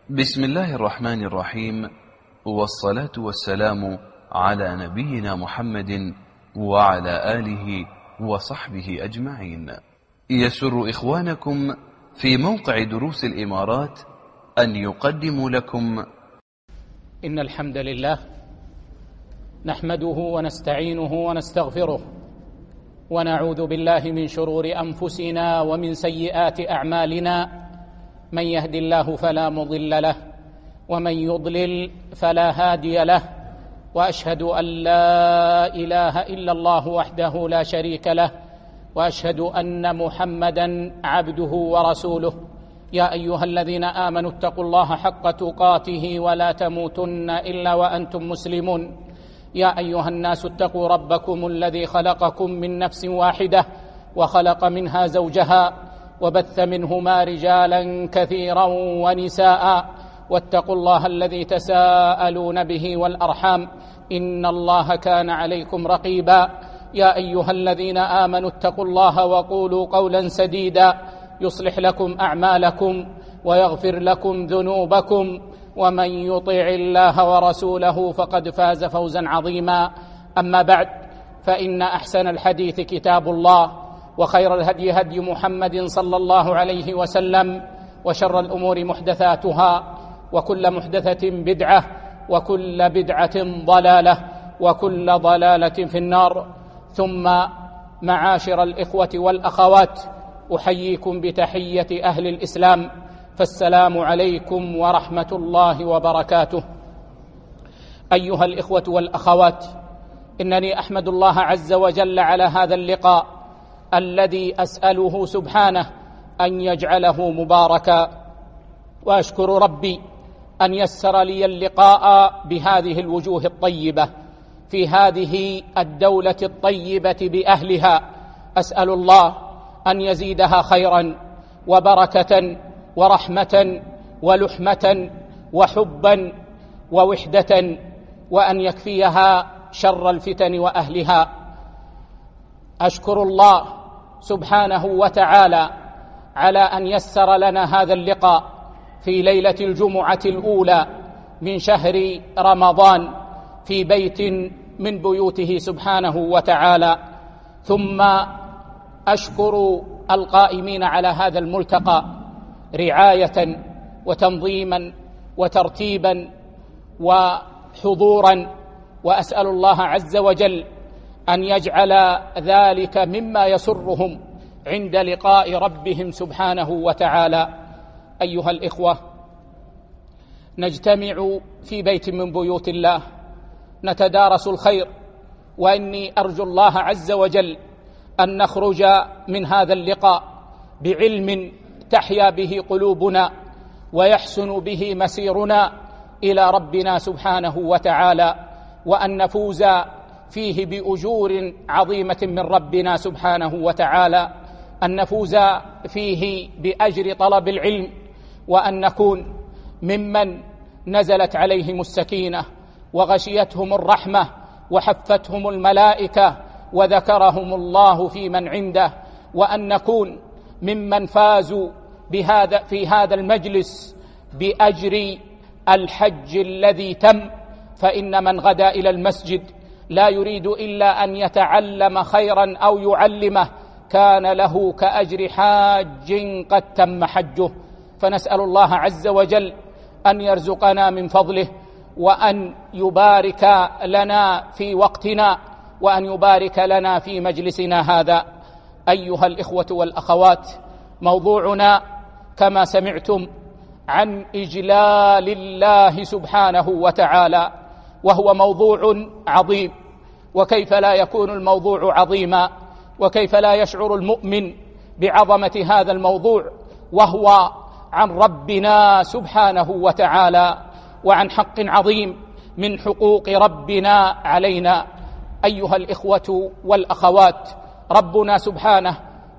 بسم الله الرحمن الرحيم، والصلاة والسلام على نبينا محمد وعلى آله وصحبه أجمعين. يسر إخوانكم في موقع دروس الإمارات أن يقدموا لكم إن الحمد لله نحمده ونستعينه ونستغفره، ونعوذ بالله من شرور أنفسنا ومن سيئات أعمالنا. من يهد الله فلا مضل له، ومن يضلل فلا هادي له، وأشهد أن لا إله إلا الله وحده لا شريك له، وأشهد أن محمدًا عبده ورسوله. يا أيها الذين آمنوا اتقوا الله حق تقاته ولا تموتن إلا وأنتم مسلمون. يا أيها الناس اتقوا ربكم الذي خلقكم من نفس واحدة، وخلق منها زوجها، وبث منهما رجالا كثيرا ونساء، واتقوا الله الذي تساءلون به والأرحام، إن الله كان عليكم رقيبا. يا أيها الذين آمنوا اتقوا الله وقولوا قولا سديدا يصلح لكم أعمالكم ويغفر لكم ذنوبكم، ومن يطع الله ورسوله فقد فاز فوزا عظيما. أما بعد، فإن أحسن الحديث كتاب الله، وخير الهدي هدي محمد صلى الله عليه وسلم، وشر الأمور محدثاتها، وكل محدثة بدعة، وكل بدعة ضلالة، وكل ضلالة في النار. ثم معاشر الإخوة والأخوات، أحييكم بتحية أهل الإسلام، فالسلام عليكم ورحمة الله وبركاته. أيها الإخوة والأخوات، إنني أحمد الله عز وجل على هذا اللقاء الذي أسأله سبحانه أن يجعله مباركا، وأشكر ربي أن يسر لي اللقاء بهذه الوجوه الطيبة في هذه الدولة الطيبة بأهلها. أسأل الله أن يزيدها خيرا وبركة ورحمة ولحمة وحبا ووحدة، وأن يكفيها شر الفتن وأهلها. أشكر الله سبحانه وتعالى على أن يسر لنا هذا اللقاء في ليلة الجمعة الأولى من شهر رمضان في بيت من بيوته سبحانه وتعالى. ثم أشكر القائمين على هذا الملتقى رعاية وتنظيما وترتيبا وحضورا، وأسأل الله عز وجل أن يجعل ذلك مما يسرهم عند لقاء ربهم سبحانه وتعالى. أيها الإخوة، نجتمع في بيت من بيوت الله نتدارس الخير، وإني أرجو الله عز وجل أن نخرج من هذا اللقاء بعلم تحيا به قلوبنا ويحسن به مسيرنا إلى ربنا سبحانه وتعالى، وأن نفوز فيه بأجور عظيمة من ربنا سبحانه وتعالى، أن نفوز فيه بأجر طلب العلم، وأن نكون ممن نزلت عليهم السكينة وغشيتهم الرحمة وحفتهم الملائكة وذكرهم الله في من عنده، وأن نكون ممن فازوا في هذا المجلس بأجر الحج الذي تم. فإن من غدا إلى المسجد لا يريد إلا أن يتعلم خيرا أو يعلمه كان له كأجر حاج قد تم حجه. فنسأل الله عز وجل أن يرزقنا من فضله، وأن يبارك لنا في وقتنا، وأن يبارك لنا في مجلسنا هذا. أيها الإخوة والأخوات، موضوعنا كما سمعتم عن إجلال الله سبحانه وتعالى، وهو موضوع عظيم. وكيف لا يكون الموضوع عظيما، وكيف لا يشعر المؤمن بعظمة هذا الموضوع وهو عن ربنا سبحانه وتعالى، وعن حق عظيم من حقوق ربنا علينا. أيها الإخوة والأخوات، ربنا سبحانه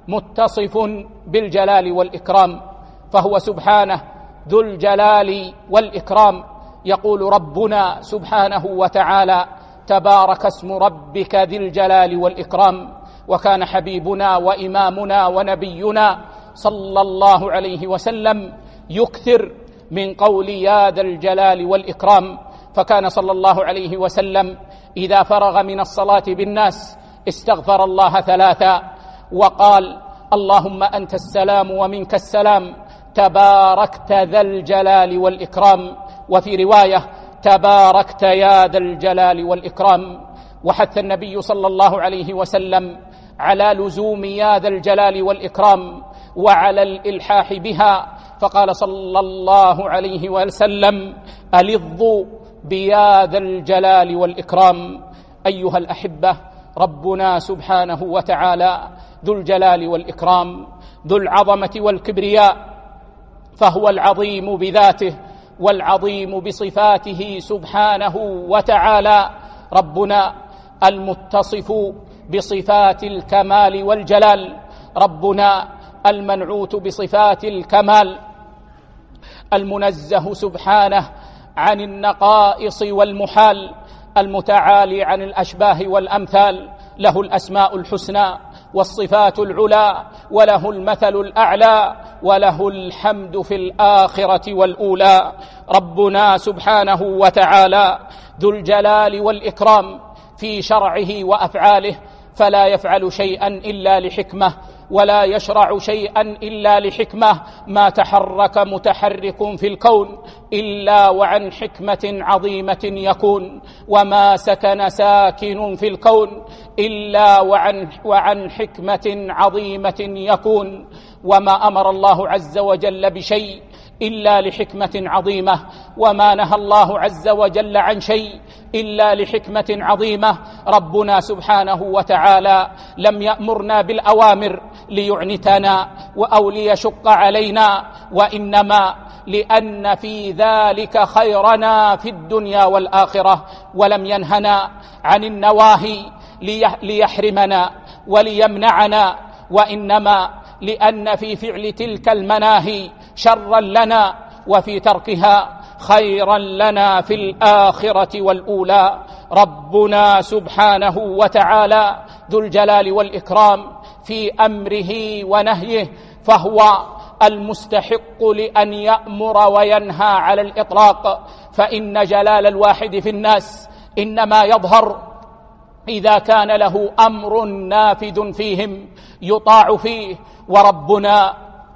متصف بالجلال والإكرام، فهو سبحانه ذو الجلال والإكرام. يقول ربنا سبحانه وتعالى: تبارك اسم ربك ذي الجلال والإكرام. وكان حبيبنا وإمامنا ونبينا صلى الله عليه وسلم يكثر من قول يا ذا الجلال والإكرام. فكان صلى الله عليه وسلم إذا فرغ من الصلاة بالناس استغفر الله 3 وقال اللهم أنت السلام ومنك السلام تباركت ذا الجلال والإكرام، وفي رواية تباركت يا ذا الجلال والإكرام. وحث النبي صلى الله عليه وسلم على لزوم يا ذا الجلال والإكرام وعلى الإلحاح بها، فقال صلى الله عليه وسلم ألظوا بيا ذا الجلال والإكرام. أيها الأحبة، ربنا سبحانه وتعالى ذو الجلال والإكرام، ذو العظمة والكبرياء، فهو العظيم بذاته والعظيم بصفاته سبحانه وتعالى. ربنا المتصف بصفات الكمال والجلال، ربنا المنعوت بصفات الكمال، المنزه سبحانه عن النقائص والمحال، المتعالي عن الأشباه والأمثال، له الأسماء الحسنى والصفات العلى، وله المثل الأعلى، وله الحمد في الآخرة والأولى. ربنا سبحانه وتعالى ذو الجلال والإكرام في شرعه وأفعاله، فلا يفعل شيئا إلا لحكمة، ولا يشرع شيئا إلا لحكمة. ما تحرك متحرك في الكون إلا وعن حكمة عظيمة يكون، وما سكن ساكن في الكون إلا وعن حكمة عظيمة يكون. وما أمر الله عز وجل بشيء إلا لحكمة عظيمة، وما نهى الله عز وجل عن شيء إلا لحكمة عظيمة. ربنا سبحانه وتعالى لم يأمرنا بالأوامر ليعنتنا أو ليشق علينا، وإنما لأن في ذلك خيرنا في الدنيا والآخرة، ولم ينهنا عن النواهي ليحرمنا وليمنعنا، وإنما لأن في فعل تلك المناهي شرا لنا، وفي تركها خيرا لنا في الآخرة والأولى. ربنا سبحانه وتعالى ذو الجلال والإكرام في أمره ونهيه، فهو المستحق لأن يأمر وينهى على الإطلاق، فإن جلال الواحد في الناس إنما يظهر إذا كان له أمر نافذ فيهم يطاع فيه. وربنا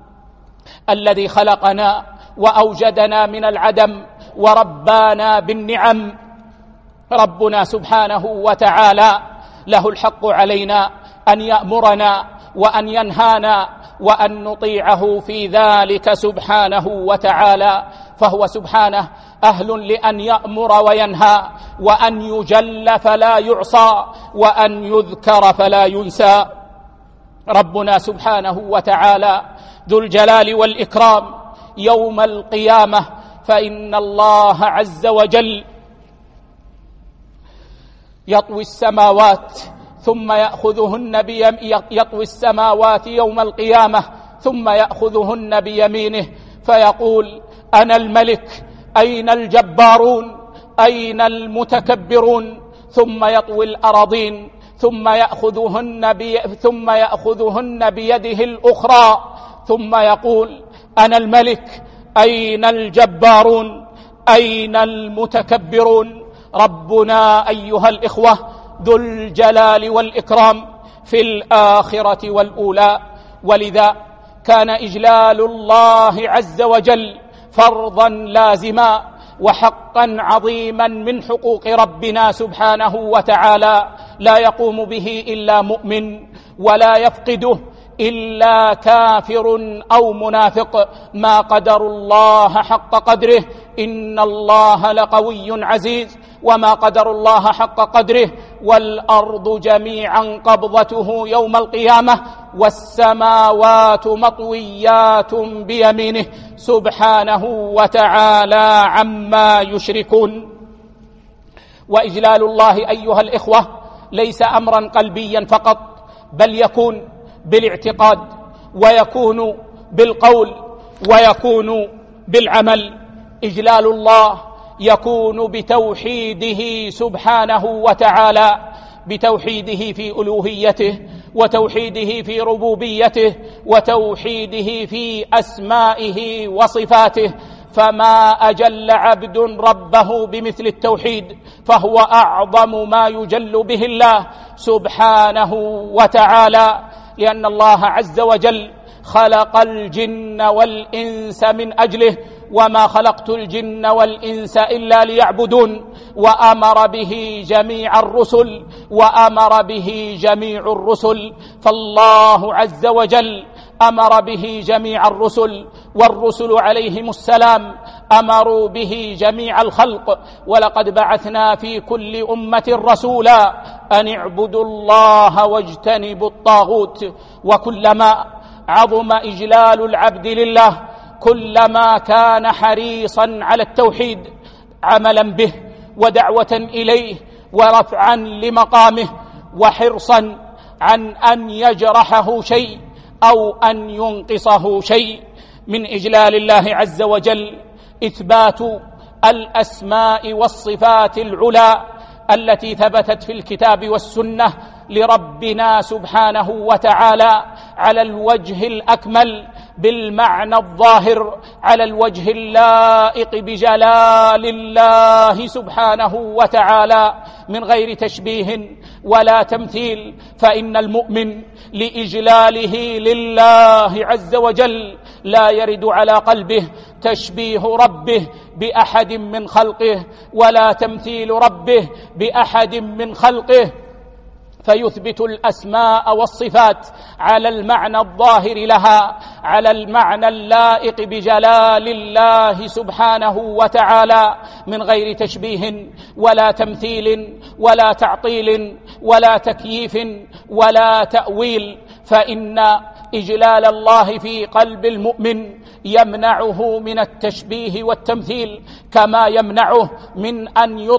الذي خلقنا وأوجدنا من العدم وربانا بالنعم، ربنا سبحانه وتعالى له الحق علينا أن يأمرنا وأن ينهانا وأن نطيعه في ذلك سبحانه وتعالى، فهو سبحانه أهل لأن يأمر وينهى، وأن يجل فلا يعصى، وأن يذكر فلا ينسى. ربنا سبحانه وتعالى ذو الجلال والإكرام يوم القيامة، فإن الله عز وجل يطوي السماوات ثم يطوي السماوات يوم القيامة ثم يأخذهن بيمينه فيقول أنا الملك، أين الجبارون، أين المتكبرون؟ ثم يطوي الأراضين ثم يأخذهن بيده الأخرى ثم يقول أنا الملك، أين الجبارون، أين المتكبرون؟ ربنا أيها الإخوة ذو الجلال والإكرام في الآخرة والأولى، ولذا كان إجلال الله عز وجل فرضا لازما وحقا عظيما من حقوق ربنا سبحانه وتعالى، لا يقوم به إلا مؤمن، ولا يفقده إلا كافر أو منافق. ما قدر الله حق قدره، إن الله لقوي عزيز، وما قدر الله حق قدره، والأرض جميعا قبضته يوم القيامة، والسماوات مطويات بيمينه سبحانه وتعالى عما يشركون. وإجلال الله أيها الإخوة ليس أمرا قلبيا فقط، بل يكون بالاعتقاد، ويكون بالقول، ويكون بالعمل. إجلال الله يكون بتوحيده سبحانه وتعالى، بتوحيده في ألوهيته، وتوحيده في ربوبيته، وتوحيده في أسمائه وصفاته، فما أجل عبد ربه بمثل التوحيد، فهو أعظم ما يجل به الله سبحانه وتعالى، لأن الله عز وجل خلق الجن والإنس من أجله، وما خلقت الجن والإنس إلا ليعبدون، وأمر به جميع الرسل فالله عز وجل أمر به جميع الرسل، والرسل عليهم السلام أمروا به جميع الخلق. ولقد بعثنا في كل أمة رسولا أن اعبدوا الله واجتنبوا الطاغوت. وكلما عظم إجلال العبد لله كلما كان حريصا على التوحيد عملا به ودعوة إليه ورفعا لمقامه، وحرصا عن أن يجرحه شيء أو أن ينقصه شيء. من إجلال الله عز وجل إثبات الأسماء والصفات العلى التي ثبتت في الكتاب والسنة لربنا سبحانه وتعالى على الوجه الأكمل بالمعنى الظاهر، على الوجه اللائق بجلال الله سبحانه وتعالى من غير تشبيه ولا تمثيل. فإن المؤمن لإجلاله لله عز وجل لا يرد على قلبه تشبيه ربه بأحد من خلقه ولا تمثيل ربه بأحد من خلقه، فيثبت الأسماء والصفات على المعنى الظاهر لها، على المعنى اللائق بجلال الله سبحانه وتعالى من غير تشبيه ولا تمثيل ولا تعطيل ولا تكييف ولا تأويل. فإن إجلال الله في قلب المؤمن يمنعه من التشبيه والتمثيل، كما يمنعه من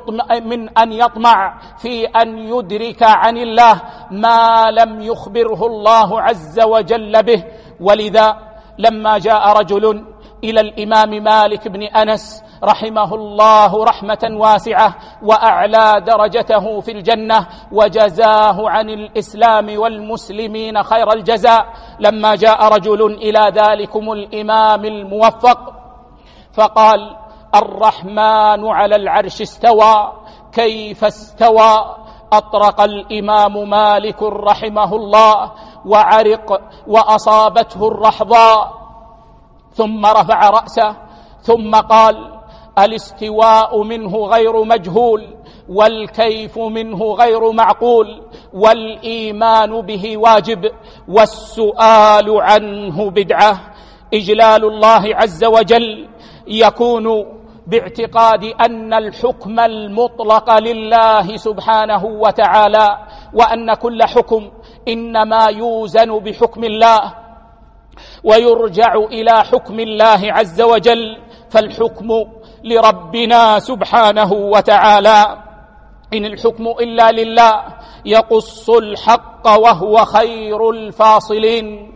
أن يطمع في أن يدرك عن الله ما لم يخبره الله عز وجل به. ولذا لما جاء رجل إلى الإمام مالك بن أنس رحمه الله رحمة واسعة وأعلى درجته في الجنة وجزاه عن الإسلام والمسلمين خير الجزاء، لما جاء رجل إلى ذلكم الإمام الموفق فقال: الرحمن على العرش استوى، كيف استوى؟ أطرق الإمام مالك رحمه الله وعرق وأصابته الرحضاء، ثم رفع رأسه ثم قال: الاستواء منه غير مجهول، والكيف منه غير معقول، والإيمان به واجب، والسؤال عنه بدعة. إجلال الله عز وجل يكون باعتقاد أن الحكم المطلق لله سبحانه وتعالى، وأن كل حكم إنما يوزن بحكم الله ويرجع إلى حكم الله عز وجل، فالحكم لربنا سبحانه وتعالى، إن الحكم إلا لله يقص الحق وهو خير الفاصلين.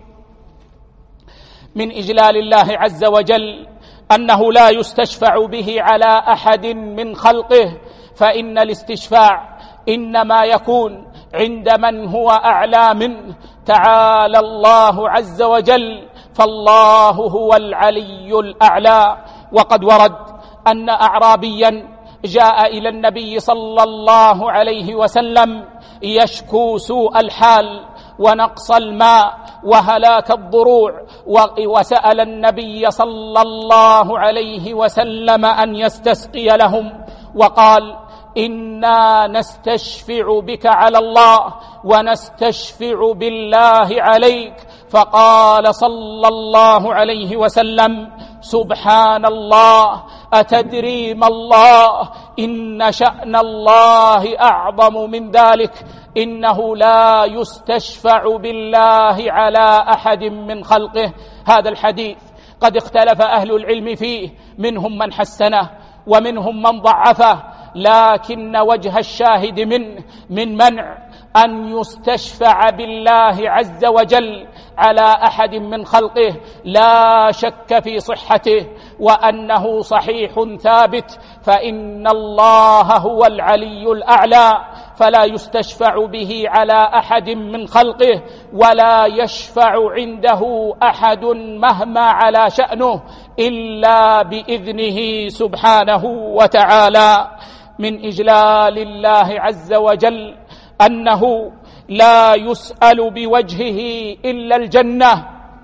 من إجلال الله عز وجل أنه لا يستشفع به على أحد من خلقه، فإن الاستشفاع إنما يكون عند من هو أعلى منه، تعالى الله عز وجل، فالله هو العلي الأعلى. وقد ورد أن أعرابيا جاء إلى النبي صلى الله عليه وسلم يشكو سوء الحال ونقص الماء وهلاك الضروع، وسأل النبي صلى الله عليه وسلم أن يستسقي لهم، وقال: إنا نستشفع بك على الله ونستشفع بالله عليك. فقال صلى الله عليه وسلم: سبحان الله، أتدري ما الله؟ إن شأن الله أعظم من ذلك، إنه لا يستشفع بالله على أحد من خلقه. هذا الحديث قد اختلف أهل العلم فيه، منهم من حسنه ومنهم من ضعفه، لكن وجه الشاهد منه من منع أن يستشفع بالله عز وجل على أحد من خلقه لا شك في صحته، وأنه صحيح ثابت، فإن الله هو العلي الأعلى، فلا يستشفع به على أحد من خلقه ولا يشفع عنده أحد مهما على شأنه إلا بإذنه سبحانه وتعالى. من إجلال الله عز وجل أنه لا يسأل بوجهه إلا الجنة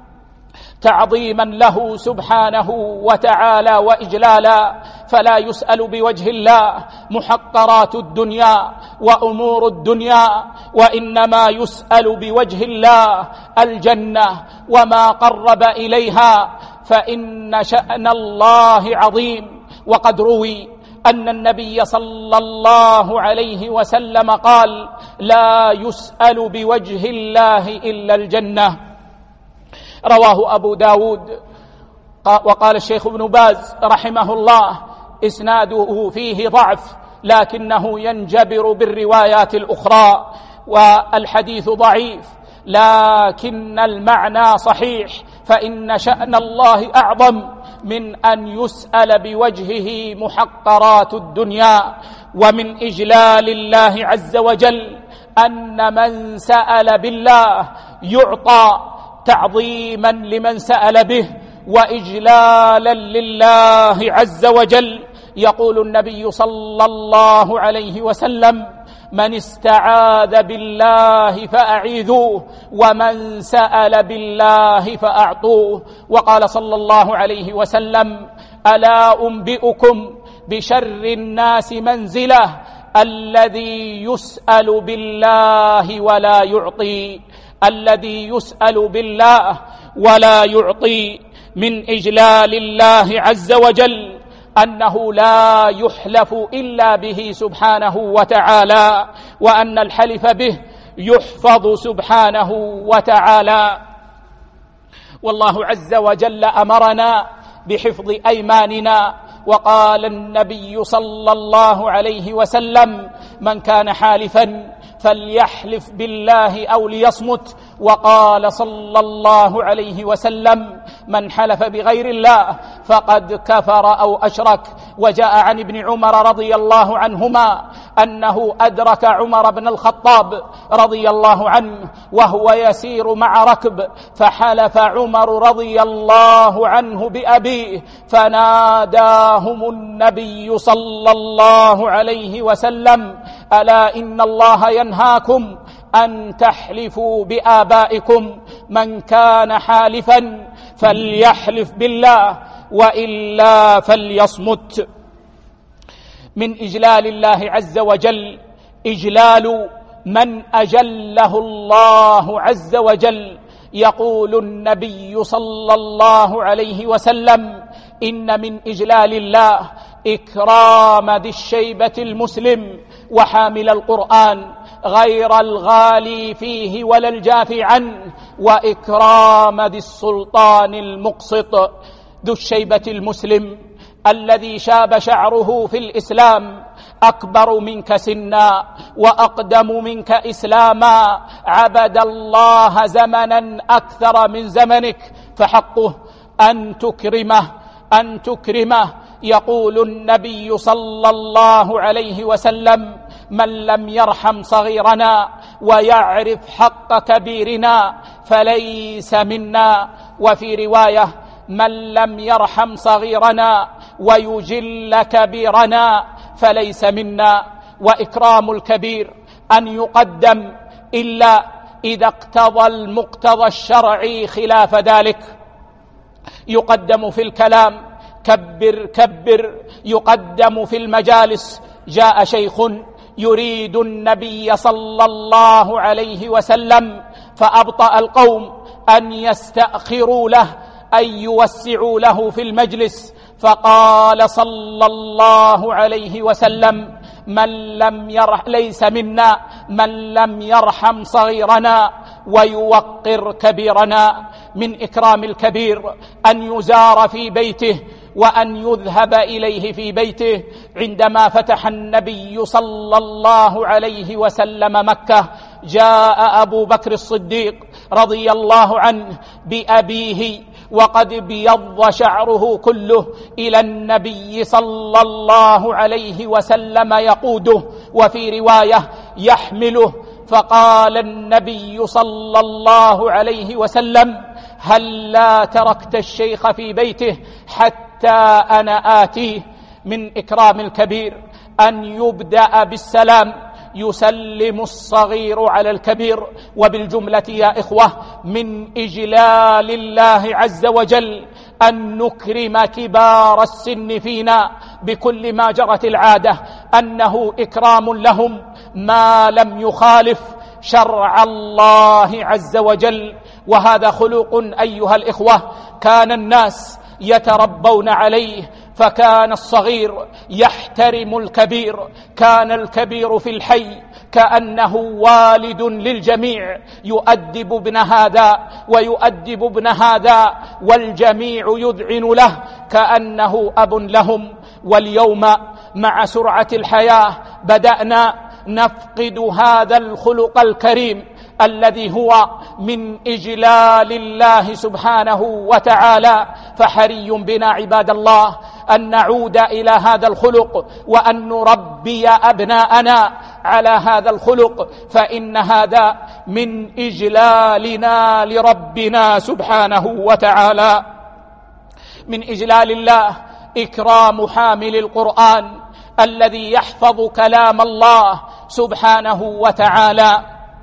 تعظيما له سبحانه وتعالى وإجلالا، فلا يسأل بوجه الله محقرات الدنيا وأمور الدنيا، وإنما يسأل بوجه الله الجنة وما قرب إليها، فإن شأن الله عظيم. وقد روي أن النبي صلى الله عليه وسلم قال: لا يسأل بوجه الله إلا الجنة. رواه أبو داود. وقال الشيخ ابن باز رحمه الله: إسناده فيه ضعف لكنه ينجبر بالروايات الأخرى، والحديث ضعيف لكن المعنى صحيح، فإن شأن الله أعظم من أن يسأل بوجهه محقرات الدنيا. ومن إجلال الله عز وجل أن من سأل بالله يعطى تعظيما لمن سأل به وإجلالا لله عز وجل. يقول النبي صلى الله عليه وسلم: من استعاذ بالله فأعيذوه ومن سأل بالله فأعطوه. وقال صلى الله عليه وسلم: ألا أنبئكم بشر الناس منزلة الذي يسأل بالله ولا يعطي. الذي يسأل بالله ولا يعطي. من إجلال الله عز وجل أنه لا يحلف إلا به سبحانه وتعالى، وأن الحلف به يحفظ سبحانه وتعالى. والله عز وجل أمرنا بحفظ أيماننا، وقال النبي صلى الله عليه وسلم: من كان حالفا فليحلف بالله أو ليصمت. وقال صلى الله عليه وسلم: من حلف بغير الله فقد كفر أو أشرك. وجاء عن ابن عمر رضي الله عنهما أنه أدرك عمر بن الخطاب رضي الله عنه وهو يسير مع ركب، فحلف عمر رضي الله عنه بأبيه، فناداهم النبي صلى الله عليه وسلم: ألا إن الله ينهاكم أن تحلفوا بآبائكم، من كان حالفا فليحلف بالله وإلا فليصمت. من إجلال الله عز وجل إجلال من أجله الله عز وجل. يقول النبي صلى الله عليه وسلم: إن من إجلال الله إكرام ذي الشيبة المسلم وحامل القرآن غير الغالي فيه ولا الجافي عنه، وإكرام ذي السلطان المقسط. ذو الشيبة المسلم الذي شاب شعره في الإسلام، أكبر منك سنا وأقدم منك إسلاما، عبد الله زمنا أكثر من زمنك، فحقه أن تكرمه. يقول النبي صلى الله عليه وسلم: من لم يرحم صغيرنا ويعرف حق كبيرنا فليس منا. وفي رواية: من لم يرحم صغيرنا ويجل كبيرنا فليس منا. وإكرام الكبير أن يقدم إلا إذا اقتضى المقتضى الشرعي خلاف ذلك. يقدم في الكلام: كبر كبر. يقدم في المجالس: جاء شيخ يريد النبي صلى الله عليه وسلم، فأبطأ القوم أن يستأخروا له، أن يوسعوا له في المجلس، فقال صلى الله عليه وسلم: ليس منا من لم يرحم صغيرنا ويوقر كبيرنا. من إكرام الكبير أن يزار في بيته وأن يذهب إليه في بيته. عندما فتح النبي صلى الله عليه وسلم مكة، جاء أبو بكر الصديق رضي الله عنه بأبيه وقد بيض شعره كله إلى النبي صلى الله عليه وسلم يقوده. وفي رواية: يحمله، فقال النبي صلى الله عليه وسلم: هلا تركت الشيخ في بيته حتى أنا آتيه. من إكرام الكبير أن يبدأ بالسلام، يسلم الصغير على الكبير. وبالجملة يا إخوة، من إجلال الله عز وجل أن نكرم كبار السن فينا بكل ما جرت العادة، أنه إكرام لهم ما لم يخالف شرع الله عز وجل. وهذا خلق أيها الإخوة كان الناس يتربون عليه، فكان الصغير يحترم الكبير، كان الكبير في الحي كأنه والد للجميع، يؤدب ابن هذا ويؤدب ابن هذا، والجميع يذعن له كأنه أب لهم. واليوم مع سرعة الحياة بدأنا نفقد هذا الخلق الكريم الذي هو من إجلال الله سبحانه وتعالى. فحري بنا عباد الله أن نعود إلى هذا الخلق، وأن نربي أبناءنا على هذا الخلق، فإن هذا من إجلالنا لربنا سبحانه وتعالى. من إجلال الله إكرام حامل القرآن الذي يحفظ كلام الله سبحانه وتعالى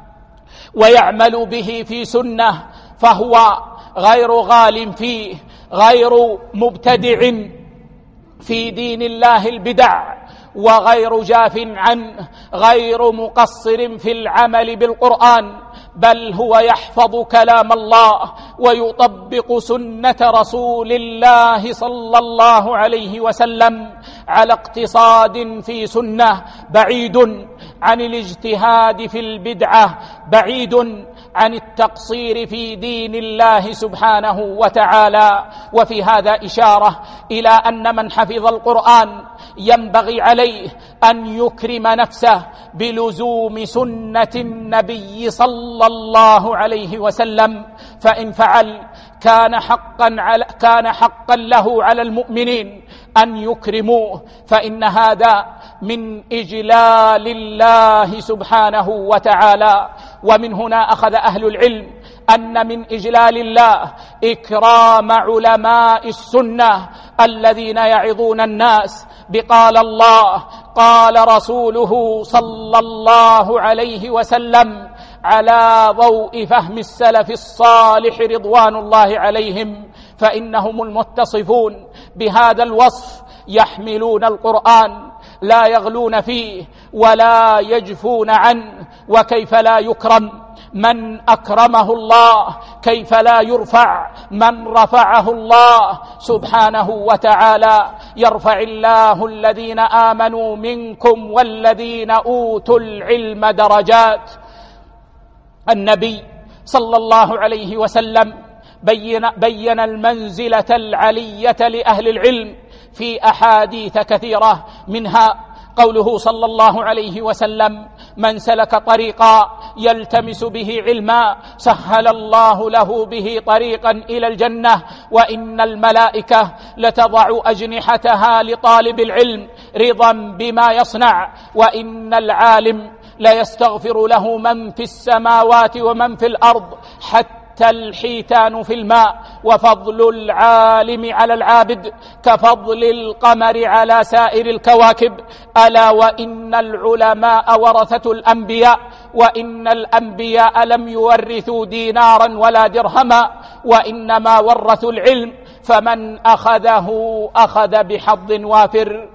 ويعمل به في سنة، فهو غير غال فيه، غير مبتدع في دين الله البدع، وغير جاف عنه، غير مقصر في العمل بالقرآن، بل هو يحفظ كلام الله ويطبق سنة رسول الله صلى الله عليه وسلم على اقتصاد في سنة، بعيد عن الاجتهاد في البدعة، بعيد عن التقصير في دين الله سبحانه وتعالى. وفي هذا إشارة إلى أن من حفظ القرآن ينبغي عليه أن يكرم نفسه بلزوم سنة النبي صلى الله عليه وسلم، فإن فعل كان حقا له على المؤمنين أن يكرموه، فإن هذا من إجلال الله سبحانه وتعالى. ومن هنا أخذ أهل العلم أن من إجلال الله إكرام علماء السنة الذين يعظون الناس بقال الله قال رسوله صلى الله عليه وسلم، على ضوء فهم السلف الصالح رضوان الله عليهم، فإنهم المتصفون بهذا الوصف يحملون القرآن، لا يغلون فيه ولا يجفون عنه. وكيف لا يكرم من أكرمه الله؟ كيف لا يرفع من رفعه الله سبحانه وتعالى؟ يرفع الله الذين آمنوا منكم والذين أوتوا العلم درجات. النبي صلى الله عليه وسلم بين المنزلة العلية لأهل العلم في أحاديث كثيرة، منها قوله صلى الله عليه وسلم: من سلك طريقا يلتمس به علما سهل الله له به طريقا إلى الجنة، وإن الملائكة لتضع أجنحتها لطالب العلم رضا بما يصنع، وإن العالم ليستغفر له من في السماوات ومن في الأرض حتى الحيتان في الماء، وفضل العالم على العابد كفضل القمر على سائر الكواكب. ألا وإن العلماء ورثة الأنبياء، وإن الأنبياء لم يورثوا دينارا ولا درهما، وإنما ورثوا العلم، فمن أخذه أخذ بحظ وافر.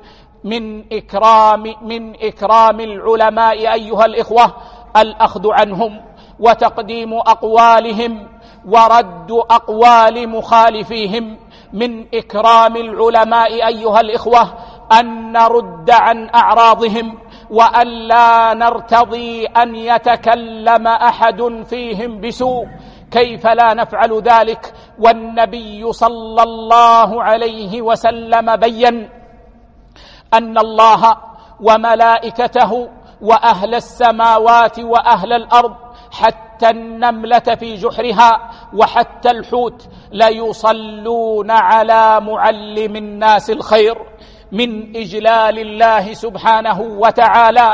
من إكرام العلماء أيها الإخوة الأخذ عنهم وتقديم أقوالهم ورد أقوال مخالفيهم. من إكرام العلماء أيها الإخوة أن نرد عن أعراضهم، وأن لا نرتضي أن يتكلم أحد فيهم بسوء. كيف لا نفعل ذلك والنبي صلى الله عليه وسلم بين أن الله وملائكته وأهل السماوات وأهل الأرض حتى النملة في جحرها وحتى الحوت ليصلون على معلم الناس الخير. من إجلال الله سبحانه وتعالى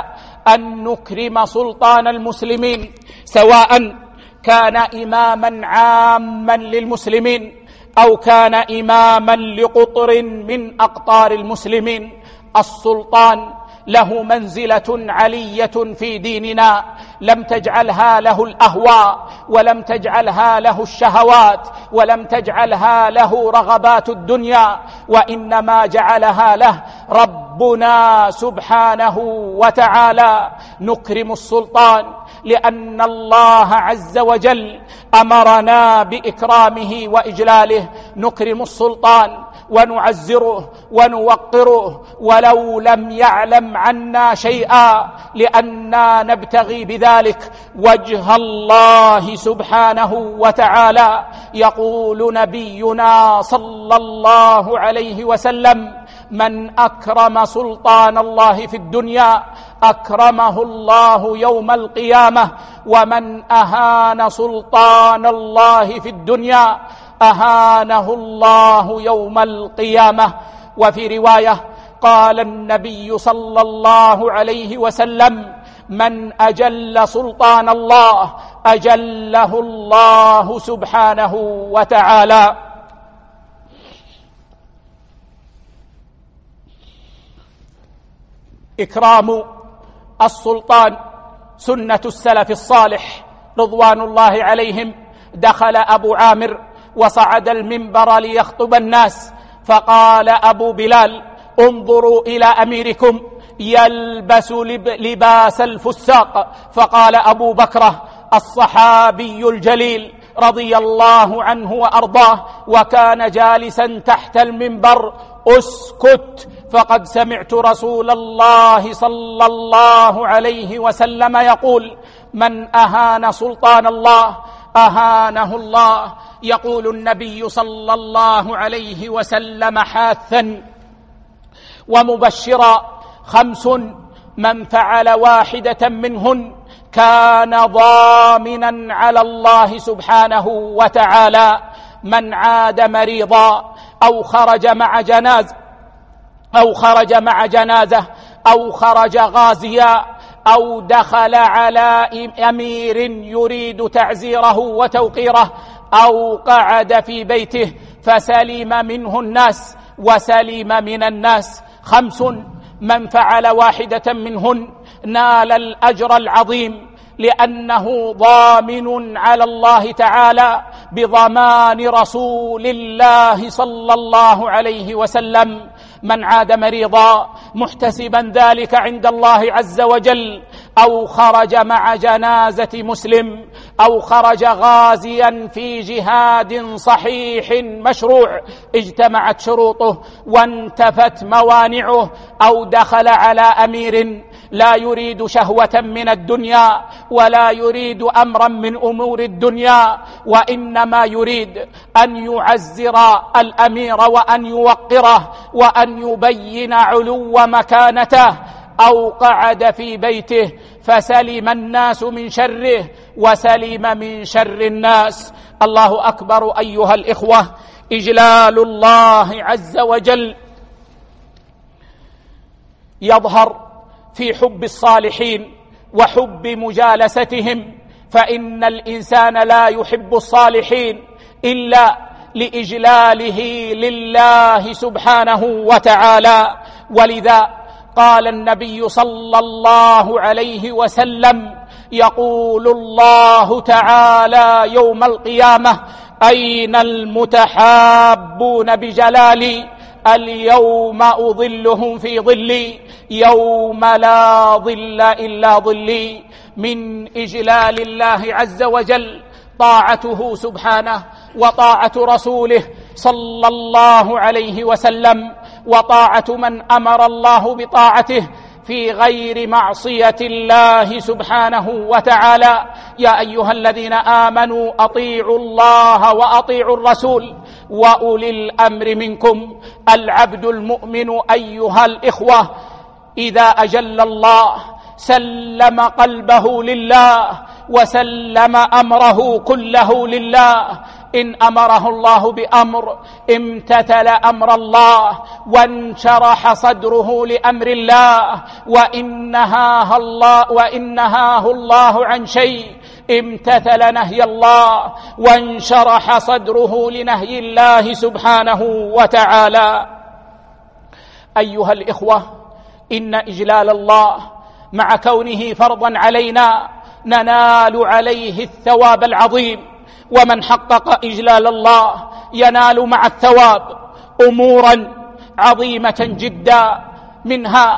أن نكرم سلطان المسلمين، سواء كان إماما عاما للمسلمين أو كان إماما لقطر من أقطار المسلمين. السلطان له منزلة علية في ديننا لم تجعلها له الأهواء، ولم تجعلها له الشهوات، ولم تجعلها له رغبات الدنيا، وإنما جعلها له ربنا سبحانه وتعالى. نكرم السلطان لأن الله عز وجل أمرنا بإكرامه وإجلاله. نكرم السلطان ونعزره ونوقره ولو لم يعلم عنا شيئا، لأننا نبتغي بذلك وجه الله سبحانه وتعالى. يقول نبينا صلى الله عليه وسلم: من أكرم سلطان الله في الدنيا أكرمه الله يوم القيامة، ومن أهان سلطان الله في الدنيا أهانه الله يوم القيامة. وفي رواية قال النبي صلى الله عليه وسلم: من أجل سلطان الله أجله الله سبحانه وتعالى. إكرام السلطان سنة السلف الصالح رضوان الله عليهم. دخل أبو عامر وصعد المنبر ليخطب الناس، فقال أبو بلال: انظروا إلى أميركم يلبس لباس الفساق. فقال أبو بكر الصحابي الجليل رضي الله عنه وأرضاه وكان جالسا تحت المنبر: اسكت، فقد سمعت رسول الله صلى الله عليه وسلم يقول: من أهان سلطان الله أهانه الله. يقول النبي صلى الله عليه وسلم حاثا ومبشرا: 5 من فعل واحدة منهن كان ضامنا على الله سبحانه وتعالى: من عاد مريضا أو خرج مع جنازة أو خرج غازيا أو دخل على أمير يريد تعزيره وتوقيره أو قعد في بيته فسلم منه الناس وسلم من الناس. 5 من فعل واحدة منهن نال الأجر العظيم، لأنه ضامن على الله تعالى بضمان رسول الله صلى الله عليه وسلم: من عاد مريضا محتسبا ذلك عند الله عز وجل أو خرج مع جنازة مسلم أو خرج غازيا في جهاد صحيح مشروع اجتمعت شروطه وانتفت موانعه، أو دخل على أمير لا يريد شهوة من الدنيا ولا يريد أمرا من أمور الدنيا، وإنما يريد أن يعزر الأمير وأن يوقره وأن يبين علو مكانته، أو قعد في بيته فسلم الناس من شره وسلم من شر الناس. الله أكبر أيها الإخوة. إجلال الله عز وجل يظهر في حب الصالحين وحب مجالستهم، فإن الإنسان لا يحب الصالحين إلا لإجلاله لله سبحانه وتعالى. ولذا قال النبي صلى الله عليه وسلم: يقول الله تعالى يوم القيامة: أين المتحابون بجلالي؟ اليوم أظلهم في ظلي يوم لا ظل إلا ظلي. من إجلال الله عز وجل طاعته سبحانه وطاعة رسوله صلى الله عليه وسلم، وطاعة من أمر الله بطاعته في غير معصية الله سبحانه وتعالى. يا أيها الذين آمنوا أطيعوا الله وأطيعوا الرسول وأولي الأمر منكم. العبد المؤمن أيها الإخوة إذا أجل الله سلم قلبه لله وسلم أمره كله لله. إن أمره الله بأمر امتثل أمر الله وانشرح صدره لأمر الله، وإن نهاه الله عن شيء امتثل نهي الله وانشرح صدره لنهي الله سبحانه وتعالى. أيها الإخوة، إن إجلال الله مع كونه فرضا علينا ننال عليه الثواب العظيم، ومن حقق إجلال الله ينال مع الثواب أمورا عظيمة جدا، منها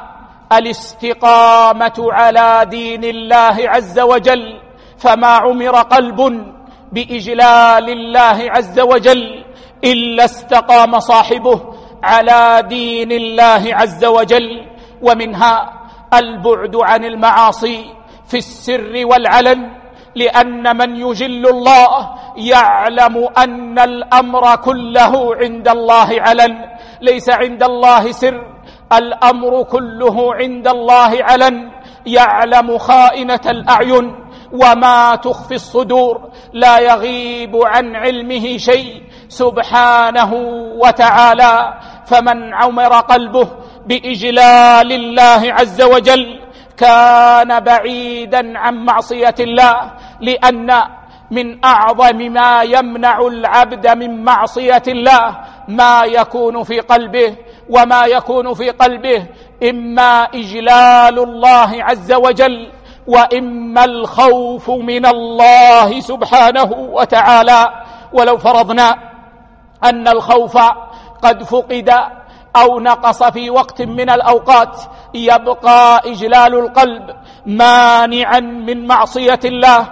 الاستقامة على دين الله عز وجل، فما عمر قلب بإجلال الله عز وجل إلا استقام صاحبه على دين الله عز وجل. ومنها البعد عن المعاصي في السر والعلن، لأن من يجل الله يعلم أن الأمر كله عند الله علن، ليس عند الله سر، الأمر كله عند الله علن، يعلم خائنة الأعين وما تخفي الصدور، لا يغيب عن علمه شيء سبحانه وتعالى. فمن عمر قلبه بإجلال الله عز وجل كان بعيدا عن معصية الله، لأن من أعظم ما يمنع العبد من معصية الله ما يكون في قلبه، وما يكون في قلبه إما إجلال الله عز وجل وإما الخوف من الله سبحانه وتعالى. ولو فرضنا أن الخوف قد فقد أو نقص في وقت من الأوقات، يبقى إجلال القلب مانعا من معصية الله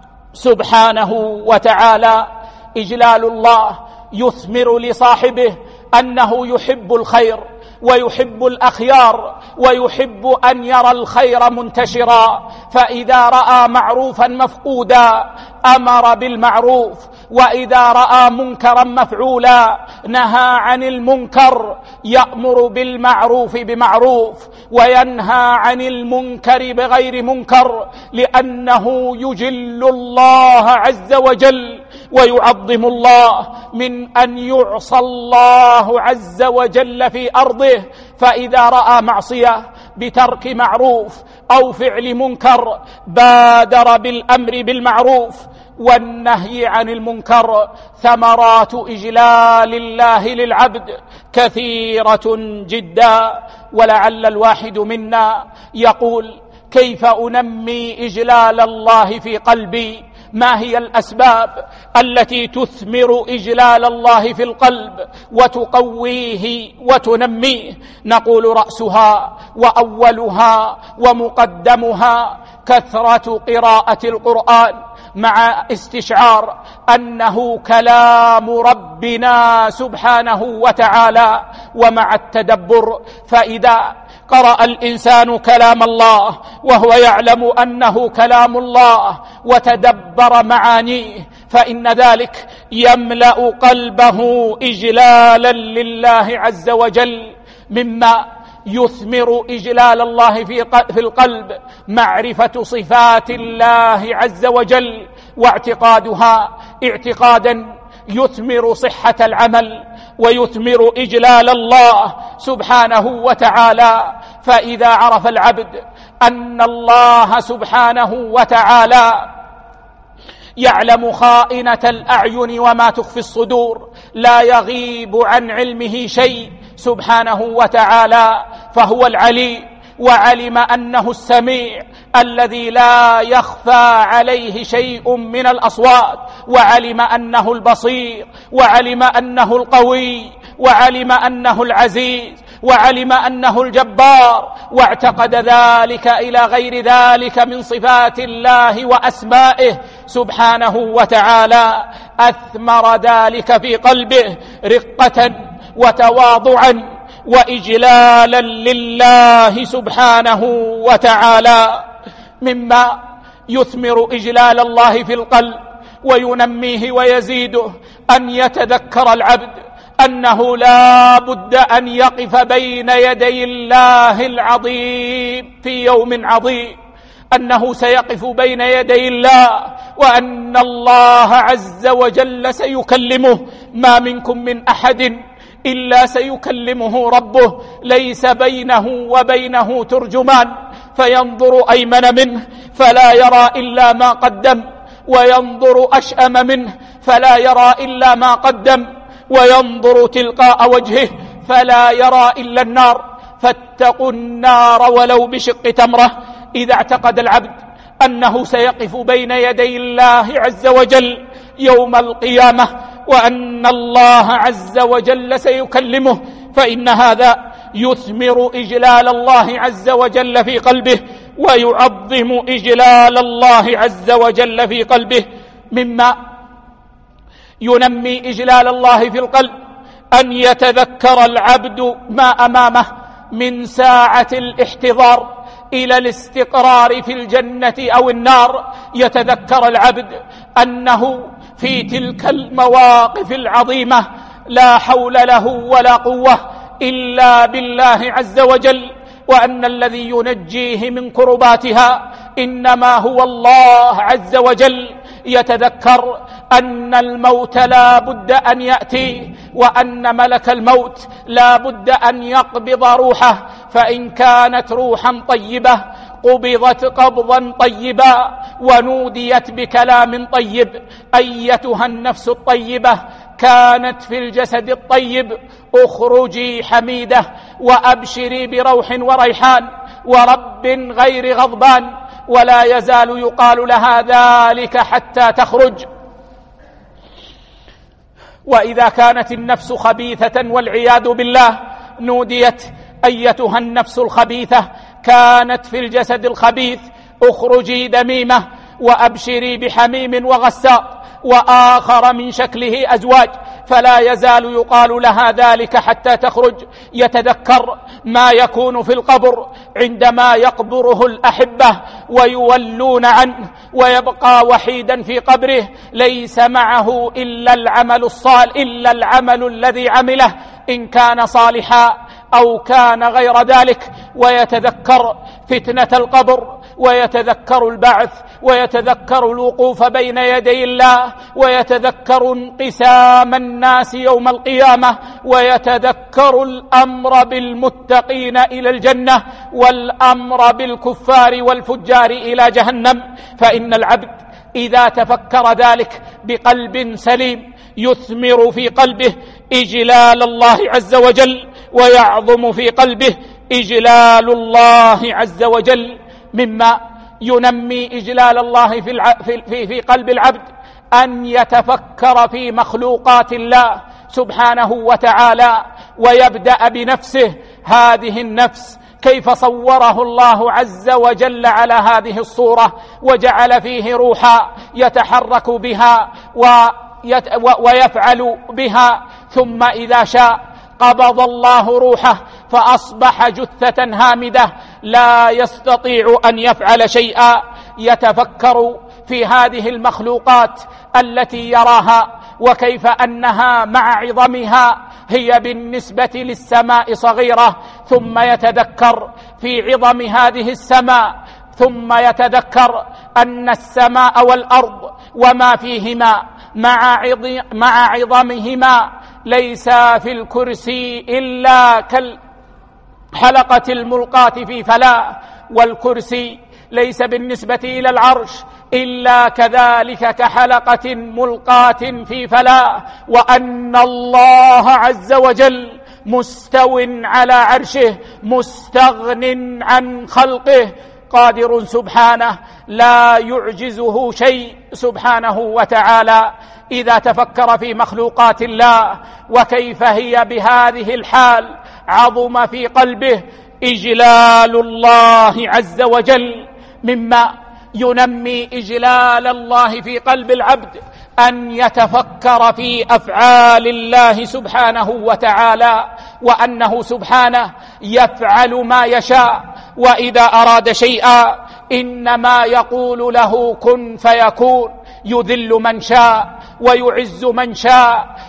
سبحانه وتعالى. إجلال الله يثمر لصاحبه أنه يحب الخير ويحب الأخيار ويحب أن يرى الخير منتشرا، فإذا رأى معروفا مفقودا أمر بالمعروف، وإذا رأى منكرا مفعولا نهى عن المنكر، يأمر بالمعروف بمعروف وينهى عن المنكر بغير منكر، لأنه يجل الله عز وجل ويعظم الله من أن يعصى الله عز وجل في أرضه. فإذا رأى معصية بترك معروف أو فعل منكر بادر بالأمر بالمعروف والنهي عن المنكر. ثمرات إجلال الله للعبد كثيرة جدا، ولعل الواحد منا يقول: كيف أنمي إجلال الله في قلبي؟ ما هي الأسباب التي تثمر إجلال الله في القلب وتقويه وتنميه؟ نقول: رأسها وأولها ومقدمها كثرة قراءة القرآن، مع استشعار أنه كلام ربنا سبحانه وتعالى، ومع التدبر. فإذا قرأ الإنسان كلام الله وهو يعلم أنه كلام الله وتدبر معانيه، فإن ذلك يملأ قلبه إجلالا لله عز وجل. مما يثمر إجلال الله في القلب معرفة صفات الله عز وجل واعتقادها اعتقادا يثمر صحة العمل ويثمر إجلال الله سبحانه وتعالى. فإذا عرف العبد أن الله سبحانه وتعالى يعلم خائنة الأعين وما تخفي الصدور، لا يغيب عن علمه شيء سبحانه وتعالى، فهو العليم، وعلم أنه السميع الذي لا يخفى عليه شيء من الأصوات، وعلم أنه البصير، وعلم أنه القوي، وعلم أنه العزيز، وعلم أنه الجبار، واعتقد ذلك إلى غير ذلك من صفات الله وأسمائه سبحانه وتعالى. أثمر ذلك في قلبه رقة وتواضعا وإجلالا لله سبحانه وتعالى. مما يثمر إجلال الله في القلب وينميه ويزيده أن يتذكر العبد أنه لا بد أن يقف بين يدي الله العظيم في يوم عظيم، أنه سيقف بين يدي الله وأن الله عز وجل سيكلمه. ما منكم من أحد إلا سيكلمه ربه، ليس بينه وبينه ترجمان، فينظر أيمن منه فلا يرى إلا ما قدم، وينظر أشأم منه فلا يرى إلا ما قدم، وينظر تلقاء وجهه فلا يرى إلا النار. فاتقوا النار ولو بشق تمرة. إذا اعتقد العبد أنه سيقف بين يدي الله عز وجل يوم القيامة وأن الله عز وجل سيكلمه، فإن هذا يثمر إجلال الله عز وجل في قلبه، ويعظم إجلال الله عز وجل في قلبه. مما ينمي إجلال الله في القلب أن يتذكر العبد ما أمامه من ساعة الاحتضار إلى الاستقرار في الجنة أو النار. يتذكر العبد أنه في تلك المواقف العظيمة لا حول له ولا قوة إلا بالله عز وجل، وأن الذي ينجيه من كرباتها إنما هو الله عز وجل. يتذكر أن الموت لا بد أن يأتي، وأن ملك الموت لا بد أن يقبض روحه، فإن كانت روحا طيبة قبضت قبضا طيبا ونوديت بكلام طيب: أيتها النفس الطيبة كانت في الجسد الطيب اخرجي حميدة وأبشري بروح وريحان ورب غير غضبان. ولا يزال يقال لها ذلك حتى تخرج. وإذا كانت النفس خبيثة والعياذ بالله نوديت: أيتها النفس الخبيثة كانت في الجسد الخبيث اخرجي دميمة وأبشري بحميم وغساق وآخر من شكله أزواج. فلا يزال يقال لها ذلك حتى تخرج. يتذكر ما يكون في القبر عندما يقبره الأحبة ويولون عنه ويبقى وحيدا في قبره ليس معه إلا العمل الصالح، إلا العمل الذي عمله إن كان صالحا أو كان غير ذلك. ويتذكر فتنة القبر، ويتذكر البعث، ويتذكر الوقوف بين يدي الله، ويتذكر انقسام الناس يوم القيامة، ويتذكر الأمر بالمتقين إلى الجنة والأمر بالكفار والفجار إلى جهنم. فإن العبد إذا تفكر ذلك بقلب سليم يثمر في قلبه إجلال الله عز وجل، ويعظم في قلبه إجلال الله عز وجل. مما ينمي إجلال الله في قلب العبد أن يتفكر في مخلوقات الله سبحانه وتعالى، ويبدأ بنفسه. هذه النفس كيف صوره الله عز وجل على هذه الصورة، وجعل فيه روحا يتحرك بها ويفعل بها، ثم إذا شاء قبض الله روحه فأصبح جثة هامدة لا يستطيع أن يفعل شيئا. يتفكر في هذه المخلوقات التي يراها وكيف أنها مع عظمها هي بالنسبة للسماء صغيرة، ثم يتذكر في عظم هذه السماء، ثم يتذكر أن السماء والأرض وما فيهما مع عظمهما ليس في الكرسي إلا كالحلقة الملقاة في فلاة، والكرسي ليس بالنسبة إلى العرش إلا كذلك كحلقة ملقاة في فلاة، وأن الله عز وجل مستو على عرشه مستغن عن خلقه قادر سبحانه لا يعجزه شيء سبحانه وتعالى. إذا تفكر في مخلوقات الله وكيف هي بهذه الحال عظم في قلبه إجلال الله عز وجل. مما ينمي إجلال الله في قلب العبد أن يتفكر في أفعال الله سبحانه وتعالى، وأنه سبحانه يفعل ما يشاء، وإذا أراد شيئا إنما يقول له كن فيكون، يذل من شاء ويعز من شاء،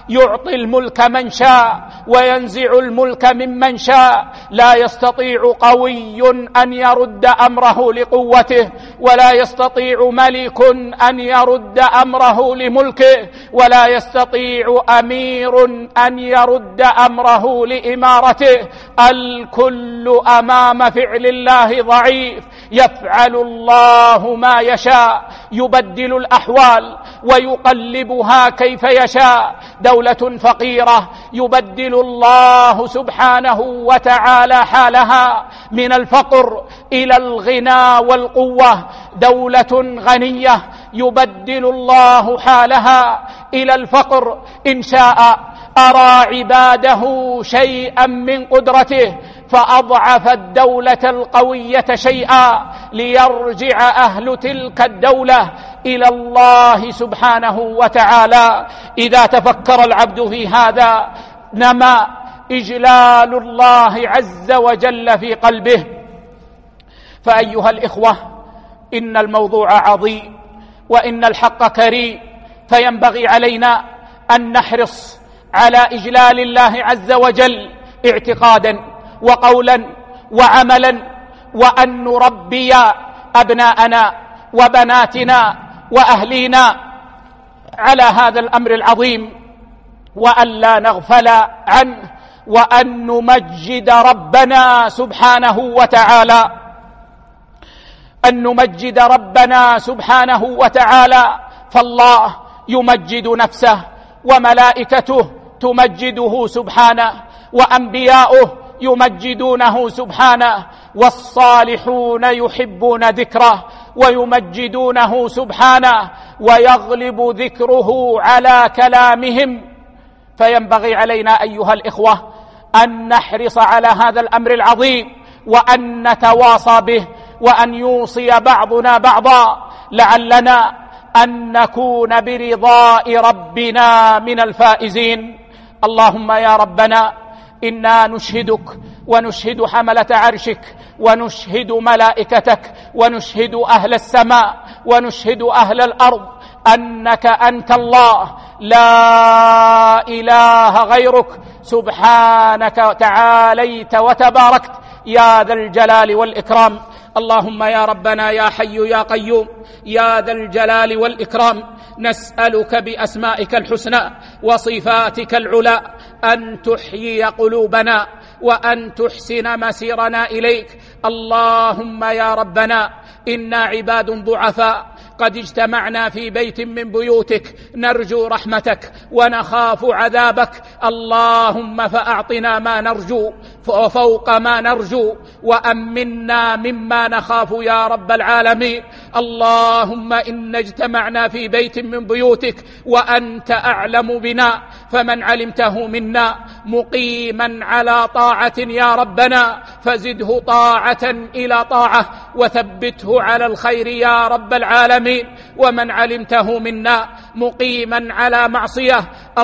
يعطي الملك من شاء وينزع الملك ممن شاء. لا يستطيع قوي أن يرد أمره لقوته، ولا يستطيع ملك أن يرد أمره لملكه، ولا يستطيع أمير أن يرد أمره لإمارته. الكل أمام فعل الله ضعيف. يفعل الله ما يشاء، يبدل الأحوال ويقلبها كيف يشاء. دولة فقيرة يبدل الله سبحانه وتعالى حالها من الفقر إلى الغنى والقوة. دولة غنية يبدل الله حالها إلى الفقر. إن شاء أرى عباده شيئا من قدرته فأضعف الدولة القوية شيئا ليرجع أهل تلك الدولة إلى الله سبحانه وتعالى. إذا تفكر العبد في هذا نما إجلال الله عز وجل في قلبه. فأيها الإخوة، إن الموضوع عظيم وإن الحق كريم، فينبغي علينا أن نحرص على إجلال الله عز وجل اعتقادا وقولا وعملا، وأن نربي أبناءنا وبناتنا وأهلينا على هذا الأمر العظيم، وأن لا نغفل عنه، وأن نمجد ربنا سبحانه وتعالى. أن نمجد ربنا سبحانه وتعالى، فالله يمجد نفسه وملائكته تمجده سبحانه وأنبياؤه يمجدونه سبحانه، والصالحون يحبون ذكره ويمجدونه سبحانه، ويغلب ذكره على كلامهم. فينبغي علينا أيها الإخوة أن نحرص على هذا الأمر العظيم، وأن نتواصى به، وأن يوصي بعضنا بعضا، لعلنا أن نكون برضاء ربنا من الفائزين. اللهم يا ربنا إنا نشهدك ونشهد حملة عرشك ونشهد ملائكتك ونشهد أهل السماء ونشهد أهل الأرض أنك أنت الله لا إله غيرك، سبحانك تعاليت وتباركت يا ذا الجلال والإكرام. اللهم يا ربنا يا حي يا قيوم يا ذا الجلال والإكرام، نسألك بأسمائك الحسنى وصفاتك العلى أن تحيي قلوبنا وأن تحسن مسيرنا إليك. اللهم يا ربنا إنا عباد ضعفاء قد اجتمعنا في بيت من بيوتك نرجو رحمتك ونخاف عذابك. اللهم فأعطنا ما نرجو وفوق ما نرجو، وأمنا مما نخاف يا رب العالمين. اللهم إنا اجتمعنا في بيت من بيوتك وأنت أعلم بنا، فمن علمته منا مقيما على طاعة يا ربنا فزده طاعة إلى طاعة وثبته على الخير يا رب العالمين، ومن علمته منا مقيما على معصية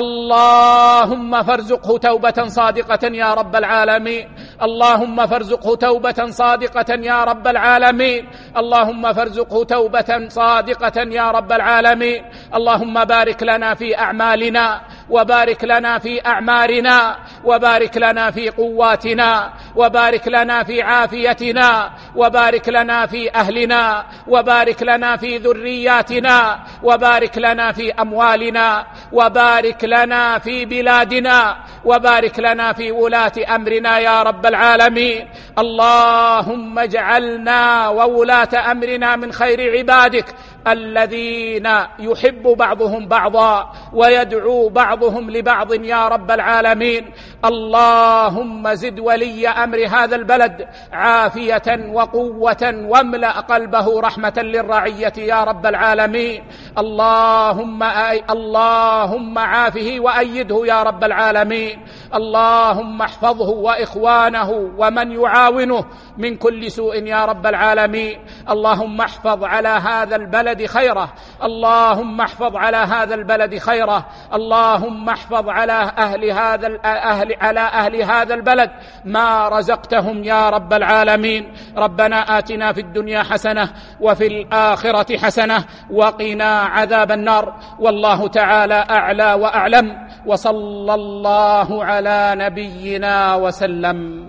اللهم فارزقه توبة صادقة يا رب العالمين. اللهم فارزقه توبة صادقة يا رب العالمين. اللهم فارزقه توبة صادقة يا رب العالمين. اللهم بارك لنا في أعمالنا، وبارك لنا في أعمارنا، وبارك لنا في قواتنا، وبارك لنا في عافيتنا، وبارك لنا في أهلنا، وبارك لنا في ذرياتنا، وبارك لنا في أموالنا، وبارك لنا في بلادنا، وبارك لنا في ولاة أمرنا يا رب العالمين. اللهم اجعلنا وولاة أمرنا من خير عبادك الذين يحب بعضهم بعضا ويدعو بعضهم لبعض يا رب العالمين. اللهم زد ولي أمر هذا البلد عافية وقوة، واملأ قلبه رحمة للرعية يا رب العالمين. اللهم عافه وأيده يا رب العالمين. اللهم احفظه وإخوانه ومن يعاونه من كل سوء يا رب العالمين. اللهم احفظ على هذا البلد خيره، اللهم احفظ على هذا البلد خيره، اللهم احفظ على أهل هذا البلد ما رزقتهم يا رب العالمين. ربنا آتنا في الدنيا حسنة وفي الآخرة حسنة وقنا عذاب النار. والله تعالى أعلى وأعلم، وصلى الله على نبينا وسلم.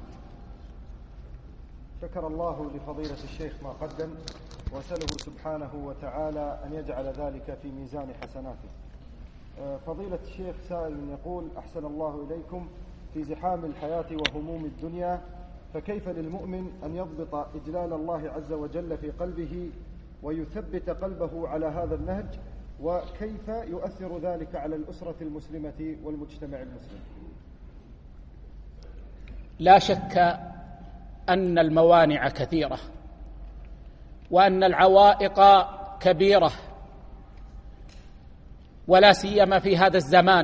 شكر الله لفضيلة الشيخ ما قدم، وأسأله سبحانه وتعالى أن يجعل ذلك في ميزان حسناته. فضيلة الشيخ سائل يقول: أحسن الله إليكم، في زحام الحياة وهموم الدنيا فكيف للمؤمن أن يضبط إجلال الله عز وجل في قلبه ويثبت قلبه على هذا النهج، وكيف يؤثر ذلك على الأسرة المسلمة والمجتمع المسلم؟ لا شك أن الموانع كثيرة وأن العوائق كبيرة، ولا سيما في هذا الزمان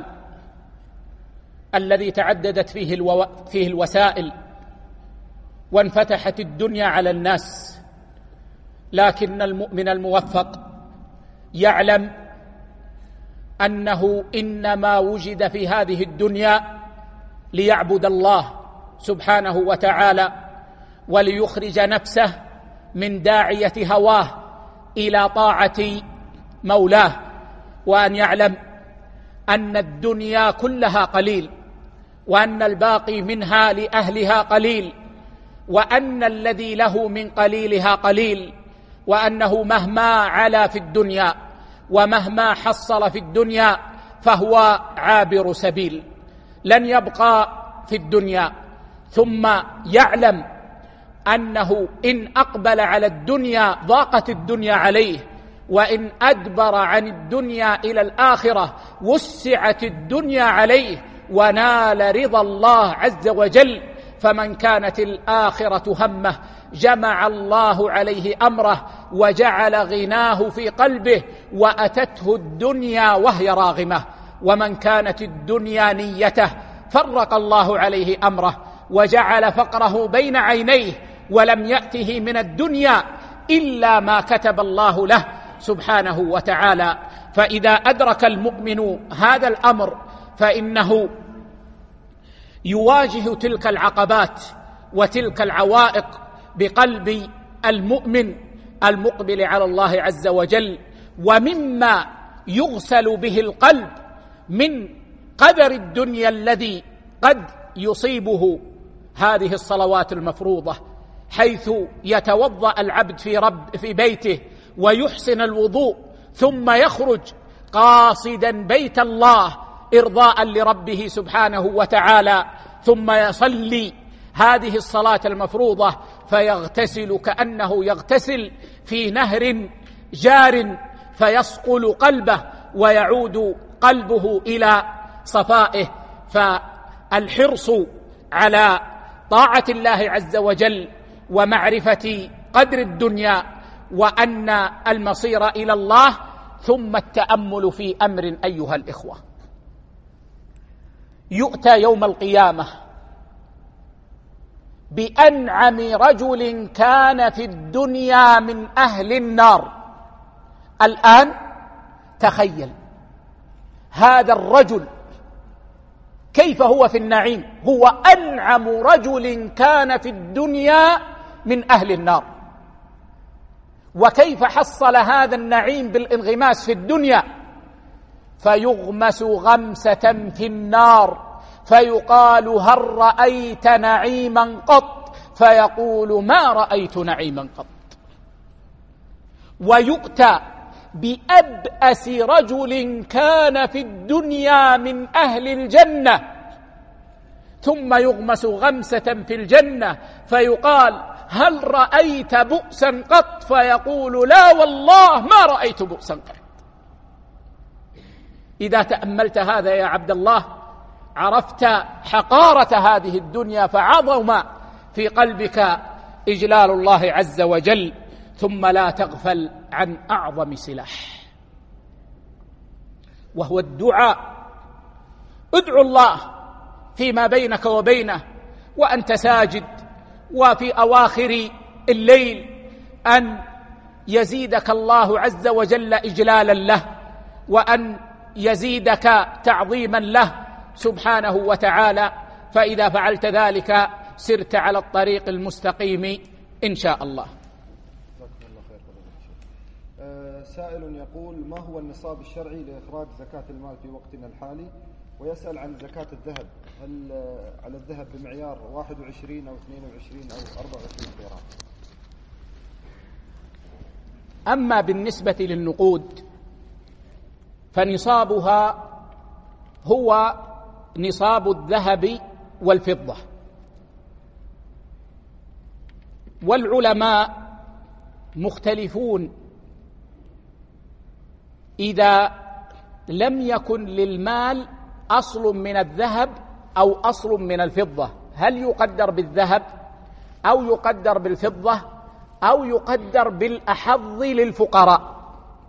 الذي تعددت فيه الوسائل وانفتحت الدنيا على الناس. لكن المؤمن الموفق يعلم أنه إنما وجد في هذه الدنيا ليعبد الله سبحانه وتعالى وليخرج نفسه من داعية هواه إلى طاعة مولاه، وأن يعلم أن الدنيا كلها قليل، وأن الباقي منها لأهلها قليل، وأن الذي له من قليلها قليل، وأنه مهما علا في الدنيا ومهما حصل في الدنيا فهو عابر سبيل، لن يبقى في الدنيا. ثم يعلم أنه إن أقبل على الدنيا ضاقت الدنيا عليه، وإن أدبر عن الدنيا إلى الآخرة وسعت الدنيا عليه ونال رضا الله عز وجل. فمن كانت الآخرة همه جمع الله عليه أمره وجعل غناه في قلبه وأتته الدنيا وهي راغمة، ومن كانت الدنيا نيته فرق الله عليه أمره وجعل فقره بين عينيه ولم يأته من الدنيا إلا ما كتب الله له سبحانه وتعالى. فإذا أدرك المؤمن هذا الأمر فإنه يواجه تلك العقبات وتلك العوائق بقلب المؤمن المقبل على الله عز وجل. ومما يغسل به القلب من قدر الدنيا الذي قد يصيبه هذه الصلوات المفروضة، حيث يتوضأ العبد في بيته ويحسن الوضوء ثم يخرج قاصدا بيت الله إرضاء لربه سبحانه وتعالى، ثم يصلي هذه الصلاة المفروضة فيغتسل كأنه يغتسل في نهر جار فيصقل قلبه ويعود قلبه إلى صفائه. فالحرص على طاعة الله عز وجل ومعرفة قدر الدنيا وأن المصير إلى الله، ثم التأمل في أمر أيها الإخوة. يؤتى يوم القيامة بأنعم رجل كان في الدنيا من أهل النار. الآن تخيل هذا الرجل كيف هو في النعيم، هو أنعم رجل كان في الدنيا من أهل النار. وكيف حصل هذا النعيم بالانغماس في الدنيا؟ فيغمس غمسة في النار فيقال: هل رأيت نعيما قط؟ فيقول: ما رأيت نعيما قط. ويؤتى بأبأس رجل كان في الدنيا من أهل الجنة ثم يغمس غمسة في الجنة فيقال: هل رأيت بؤسا قط؟ فيقول: لا والله ما رأيت بؤسا قط. إذا تأملت هذا يا عبد الله عرفت حقارة هذه الدنيا، فعظم في قلبك إجلال الله عز وجل. ثم لا تغفل عن أعظم سلاح وهو الدعاء. ادعو الله فيما بينك وبينه وأنت ساجد وفي أواخر الليل أن يزيدك الله عز وجل إجلالا له، وأن يزيدك تعظيما له سبحانه وتعالى. فإذا فعلت ذلك سرت على الطريق المستقيم إن شاء الله. سائل يقول: ما هو النصاب الشرعي لإخراج زكاة المال في وقتنا الحالي؟ ويسأل عن زكاة الذهب، هل على الذهب بمعيار 21 أو 22 أو 24 جرام؟ أما بالنسبة للنقود فنصابها هو نصاب الذهب والفضة، والعلماء مختلفون إذا لم يكن للمال أصل من الذهب أو أصل من الفضة، هل يقدر بالذهب أو يقدر بالفضة أو يقدر بالأحظ للفقراء؟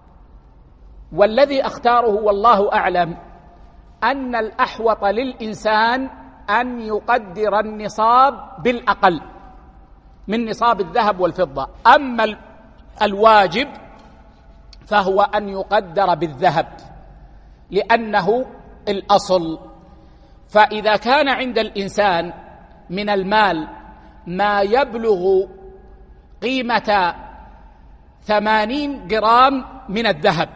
والذي أختاره والله أعلم أن الأحوط للإنسان أن يقدر النصاب بالأقل من نصاب الذهب والفضة. أما الواجب فهو أن يقدر بالذهب لأنه الأصل. فإذا كان عند الإنسان من المال ما يبلغ قيمة 80 جرام من الذهب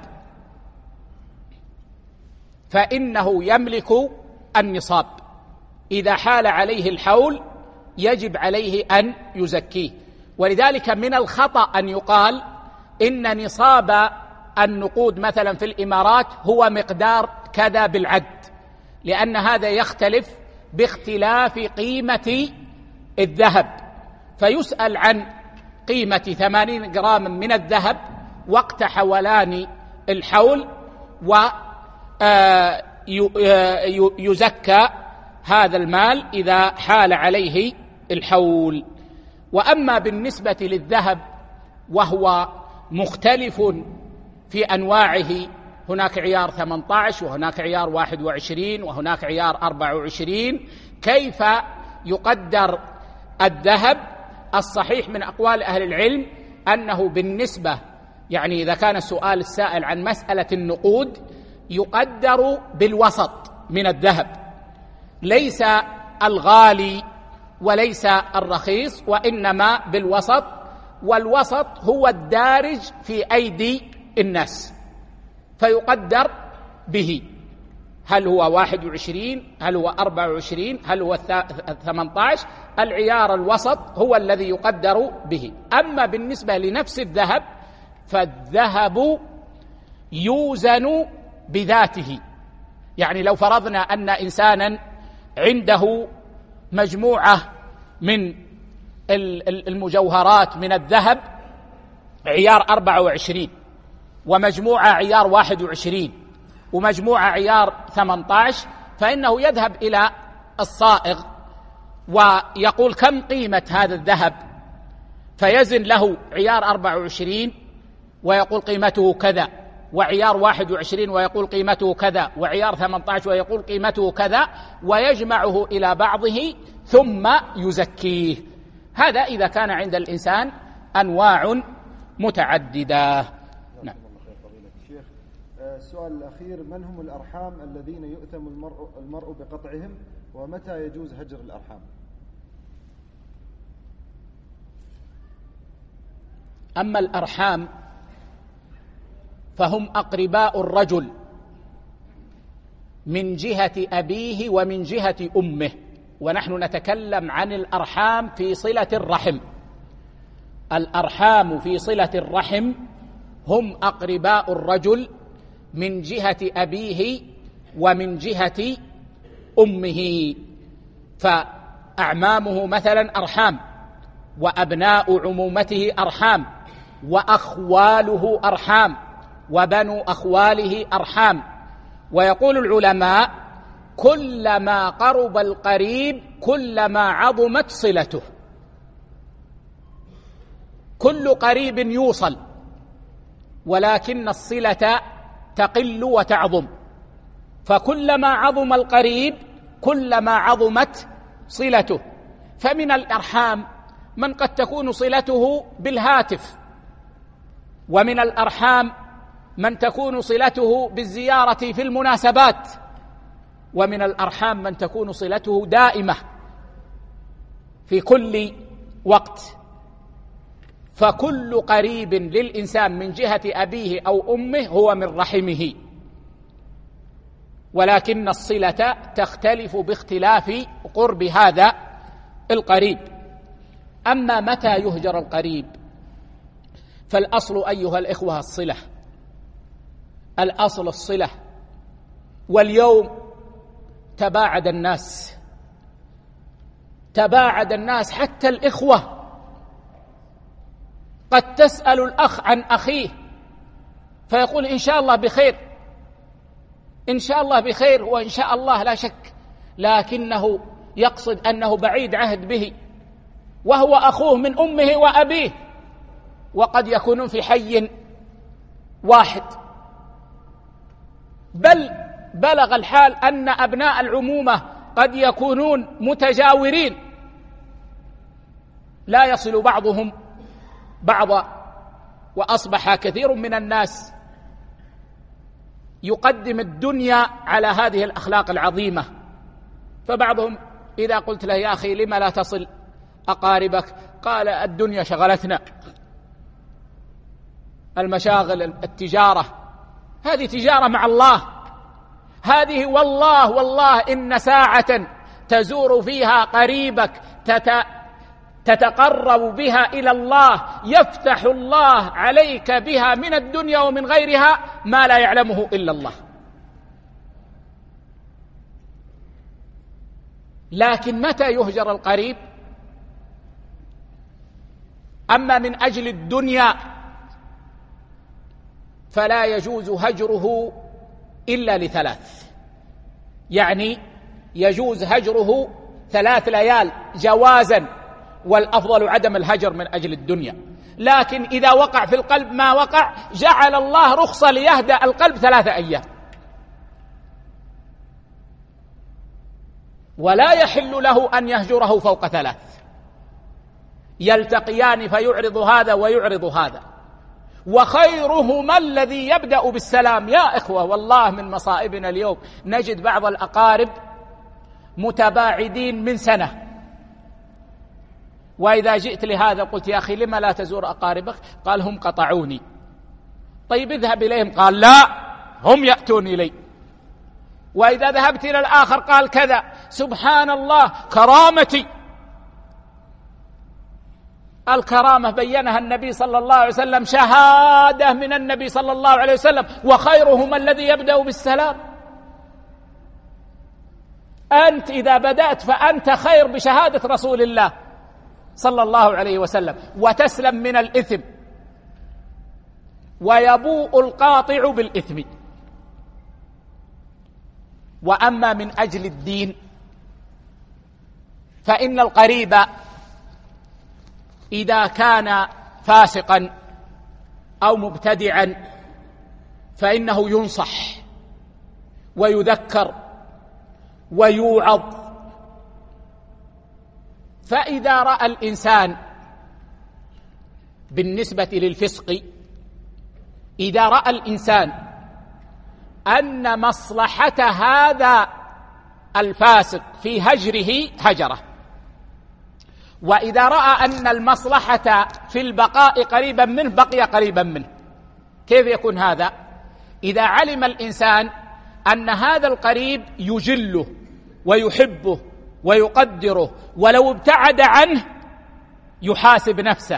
فإنه يملك النصاب، إذا حال عليه الحول يجب عليه أن يزكيه. ولذلك من الخطأ أن يقال إن نصاب النقود مثلا في الإمارات هو مقدار كذا بالعد، لأن هذا يختلف باختلاف قيمة الذهب، فيسأل عن قيمة 80 جرام من الذهب وقت حولان الحول ويزكى هذا المال إذا حال عليه الحول. وأما بالنسبة للذهب وهو مختلف في أنواعه، هناك عيار 18 وهناك عيار 21 وهناك عيار 24، كيف يقدر الذهب؟ الصحيح من أقوال أهل العلم أنه بالنسبة يعني إذا كان السؤال السائل عن مسألة النقود يقدر بالوسط من الذهب، ليس الغالي وليس الرخيص وإنما بالوسط، والوسط هو الدارج في أيدي الناس فيقدر به، هل هو 21 هل هو 24 هل هو 18، العيار الوسط هو الذي يقدر به. أما بالنسبة لنفس الذهب فالذهب يوزن بذاته، يعني لو فرضنا أن إنسانا عنده مجموعة من المجوهرات من الذهب عيار 24 ومجموعة عيار 21 ومجموعة عيار 18، فإنه يذهب إلى الصائغ ويقول كم قيمة هذا الذهب، فيزن له عيار 24 ويقول قيمته كذا، وعيار 21 ويقول قيمته كذا، وعيار 18 ويقول قيمته كذا، ويجمعه إلى بعضه ثم يزكيه. هذا إذا كان عند الإنسان أنواع متعددة. نعم. السؤال الأخير: من هم الأرحام الذين يؤثم المرء بقطعهم، ومتى يجوز هجر الأرحام؟ أما الأرحام فهم أقرباء الرجل من جهة أبيه ومن جهة أمه، ونحن نتكلم عن الأرحام في صلة الرحم. الأرحام في صلة الرحم هم أقرباء الرجل من جهة أبيه ومن جهة أمه، فأعمامه مثلا أرحام، وأبناء عمومته أرحام، وأخواله أرحام، وبنو أخواله أرحام. ويقول العلماء: كلما قرب القريب كلما عظمت صلته. كل قريب يوصل، ولكن الصلة تقل وتعظم، فكلما عظم القريب كلما عظمت صلته. فمن الأرحام من قد تكون صلته بالهاتف، ومن الأرحام من تكون صلته بالزيارة في المناسبات، ومن الأرحام من تكون صلته دائمة في كل وقت. فكل قريب للإنسان من جهة أبيه أو أمه هو من رحمه. ولكن الصلة تختلف باختلاف قرب هذا القريب. أما متى يهجر القريب فالأصل أيها الإخوة الصلة، الأصل الصلة. واليوم تباعد الناس حتى الإخوة. قد تسأل الأخ عن أخيه فيقول إن شاء الله بخير، إن شاء الله بخير، وإن شاء الله لا شك، لكنه يقصد أنه بعيد عهد به وهو أخوه من أمه وأبيه، وقد يكونون في حي واحد. بل بلغ الحال أن أبناء العمومة قد يكونون متجاورين لا يصل بعضهم بعضا. وأصبح كثير من الناس يقدم الدنيا على هذه الأخلاق العظيمة. فبعضهم إذا قلت له يا أخي لما لا تصل أقاربك؟ قال الدنيا شغلتنا، المشاغل، التجارة. هذه تجارة مع الله، هذه والله إن ساعة تزور فيها قريبك تتقرب بها إلى الله يفتح الله عليك بها من الدنيا ومن غيرها ما لا يعلمه إلا الله. لكن متى يهجر القريب؟ أما من أجل الدنيا فلا يجوز هجره إلا لثلاث، يعني يجوز هجره 3 ليال جوازا، والأفضل عدم الهجر من أجل الدنيا. لكن إذا وقع في القلب ما وقع جعل الله رخصة ليهدأ القلب 3 أيام. ولا يحل له أن يهجره فوق 3، يلتقيان فيعرض هذا ويعرض هذا، وخيرهما الذي يبدأ بالسلام. يا إخوة والله من مصائبنا اليوم نجد بعض الأقارب متباعدين من سنة، وإذا جئت لهذا قلت يا أخي لما لا تزور أقاربك؟ قال هم قطعوني. طيب اذهب إليهم، قال لا هم يأتون إلي. وإذا ذهبت إلى الآخر قال كذا. سبحان الله، كرامتي. الكرامة بينها النبي صلى الله عليه وسلم، شهادة من النبي صلى الله عليه وسلم، وخيرهم الذي يبدأ بالسلام. أنت إذا بدأت فأنت خير بشهادة رسول الله صلى الله عليه وسلم، وتسلم من الإثم، ويبوء القاطع بالإثم. وأما من أجل الدين فإن القريب إذا كان فاسقا أو مبتدعا فإنه ينصح ويذكر ويوعظ. فإذا رأى الإنسان بالنسبة للفسق، إذا رأى الإنسان أن مصلحة هذا الفاسق في هجره هجره، وإذا رأى أن المصلحة في البقاء قريبا منه بقي قريبا منه. كيف يكون هذا؟ إذا علم الإنسان أن هذا القريب يجله ويحبه ويقدره، ولو ابتعد عنه يحاسب نفسه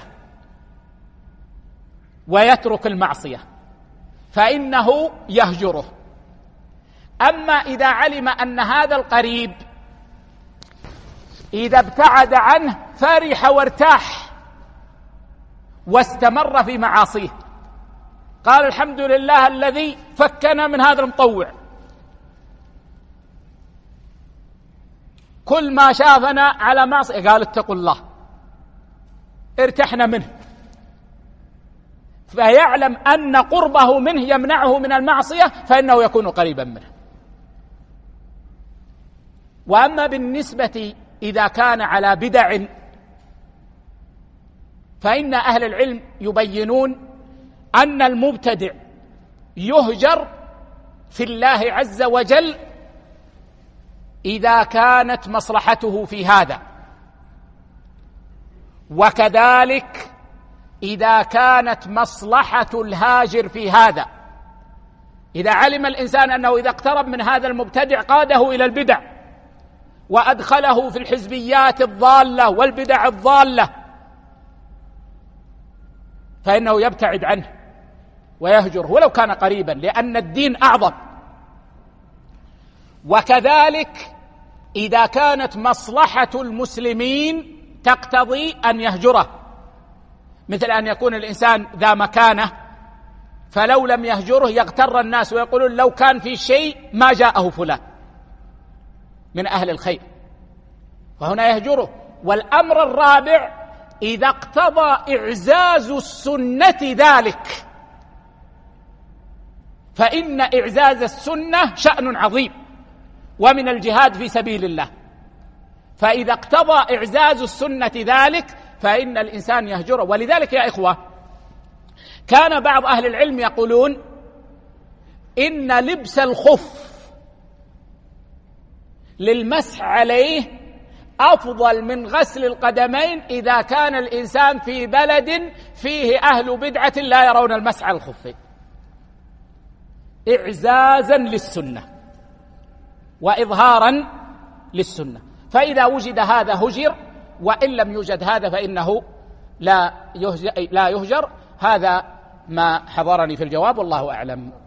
ويترك المعصية فإنه يهجره. أما إذا علم أن هذا القريب إذا ابتعد عنه فرح وارتاح واستمر في معاصيه، قال الحمد لله الذي فكنا من هذا المطوع، كل ما شافنا على معصية قال اتقوا الله، ارتحنا منه، فيعلم أن قربه منه يمنعه من المعصية فإنه يكون قريبا منه. وأما بالنسبة إذا كان على بدع فإن أهل العلم يبينون أن المبتدع يهجر في الله عز وجل إذا كانت مصلحته في هذا، وكذلك إذا كانت مصلحة الهاجر في هذا. إذا علم الإنسان أنه إذا اقترب من هذا المبتدع قاده إلى البدع وأدخله في الحزبيات الضالة والبدع الضالة، فإنه يبتعد عنه ويهجره ولو كان قريبا، لأن الدين أعظم. وكذلك إذا كانت مصلحة المسلمين تقتضي أن يهجره، مثل أن يكون الإنسان ذا مكانة فلو لم يهجره يغتر الناس ويقولون لو كان في شيء ما جاءه فلان من أهل الخير، فهنا يهجره. والأمر الرابع إذا اقتضى إعزاز السنة ذلك، فإن إعزاز السنة شأن عظيم ومن الجهاد في سبيل الله، فإذا اقتضى إعزاز السنة ذلك فإن الإنسان يهجره. ولذلك يا إخوة كان بعض أهل العلم يقولون إن لبس الخف للمسح عليه أفضل من غسل القدمين إذا كان الإنسان في بلد فيه أهل بدعة لا يرون المسح على الخفين، إعزازا للسنة وإظهارا للسنة. فإذا وجد هذا هجر، وإن لم يوجد هذا فإنه لا يهجر. هذا ما حضرني في الجواب، والله أعلم.